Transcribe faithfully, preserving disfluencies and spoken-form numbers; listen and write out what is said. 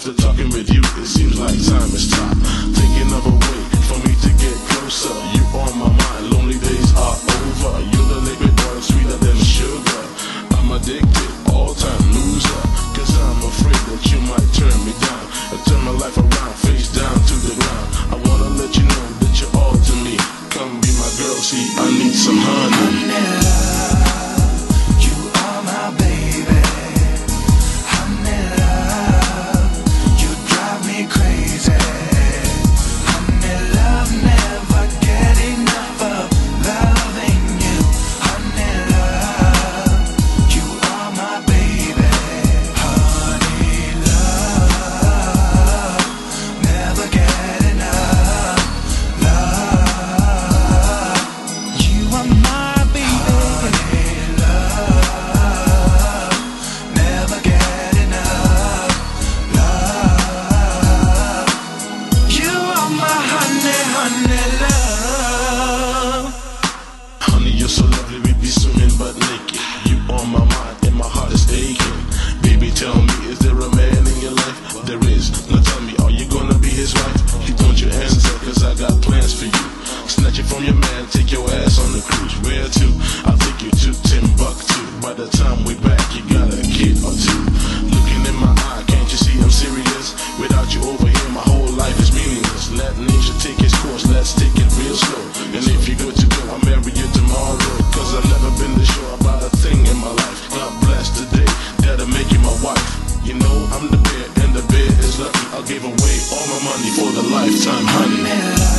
after talking with you, it seems like time has stopped. Thinking of a way for me to get closer. You on my mind, lonely days are over. You're the liquid oil, sweeter than sugar. I'm addicted, all-time loser. Cause I'm afraid that you might turn me down and turn my life around, face down to the ground. I wanna let you know that you're all to me. Come be my girl, see, I need some honey. You are my baby. Honey love, you drive me crazy. Honey love, never get enough of loving you. Honey love, you are my baby. Honey love, never get enough love. You are my baby. Honey love, never get enough love. You are my honey, honey love. Honey, you're so lovely, we be swimming but naked. You on my mind and my heart is aching. Baby, tell me, is there a man in your life? There is. Now tell me, are you gonna be his wife? You put your hands up, cause I got plans for you. Snatch it from your man, take your ass on the cruise. Where to? I'll take you to Timbuktu. By the time we back, you got a kid or two. Looking in my eye, can't you see I'm serious? Without you over here, my whole life is meaningless. Let nature take its course, let's take it real slow. And if you're good to go, I'll marry you tomorrow. Cause I've never been this sure about a thing in my life. God bless the day that'll make you my wife. You know I'm the bear, and the bear is lucky. I'll give away all my money for the lifetime, honey.